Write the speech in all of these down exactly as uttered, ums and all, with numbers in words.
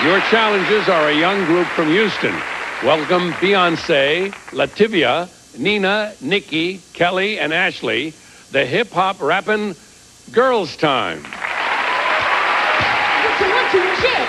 Your challengers are a young group from Houston. Welcome Beyonce, Lativia, Nina, Nikki, Kelly, and Ashley, the hip-hop rapping Girls Time. What you want to shit?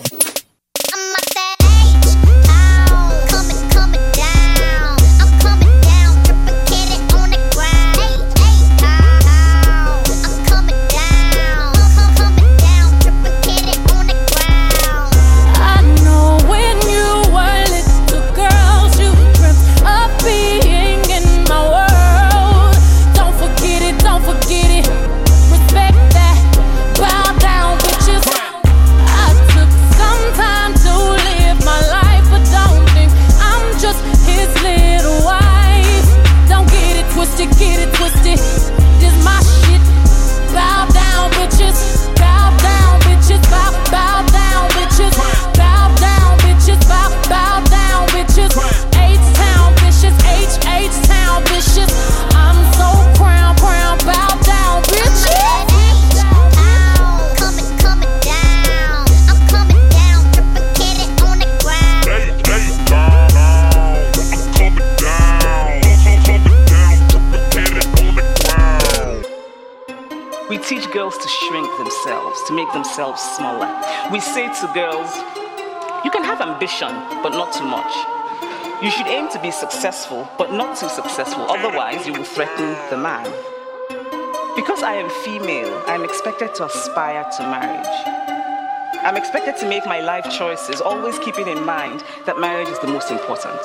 We teach girls to shrink themselves, to make themselves smaller. We say to girls, you can have ambition, but not too much. You should aim to be successful, but not too successful, otherwise you will threaten the man. Because I am female, I am expected to aspire to marriage. I'm expected to make my life choices, always keeping in mind that marriage is the most important.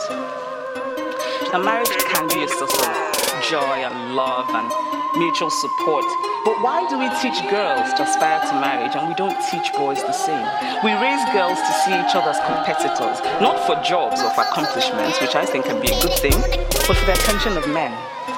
A marriage can be a source of joy and love and mutual support. But why do we teach girls to aspire to marriage and we don't teach boys the same? We raise girls to see each other as competitors, not for jobs or for accomplishments, which I think can be a good thing, but for the attention of men.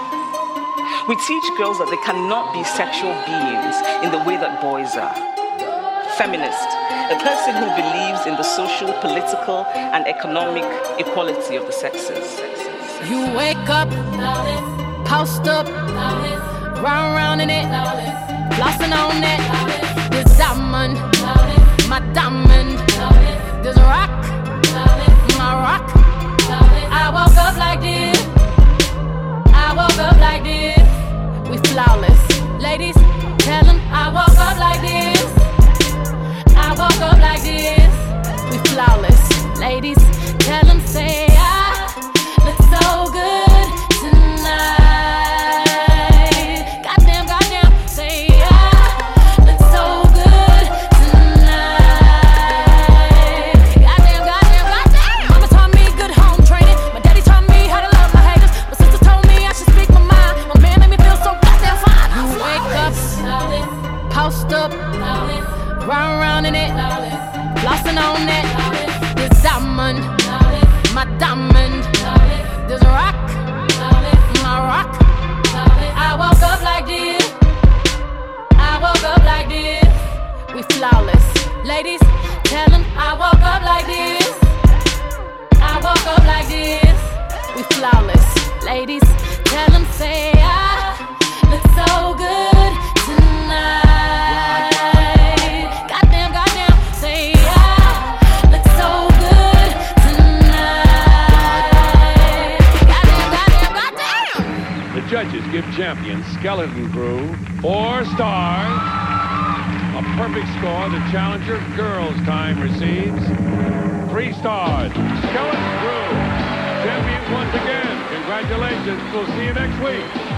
We teach girls that they cannot be sexual beings in the way that boys are. Feminist, a person who believes in the social, political, and economic equality of the sexes. You wake up, post up, round round in it, flossing on it. This diamond, my diamond. This rock, my rock. I woke up like this. I woke up like this. We flawless, ladies. Tell them I woke up like this. I woke up like this. We flawless, ladies. Tell them say I look so good tonight. Round round in it, flossing on it. This diamond, my diamond. This rock, my rock. I woke up like this. I woke up like this. We flawless, ladies. Tell them I woke up like this. I woke up like this. We flawless, ladies. Tell them say I look so good tonight. Judges give champion Skeleton Crew four stars. A perfect score, the challenger Girls Time receives three stars. Skeleton Crew, champion once again. Congratulations. We'll see you next week.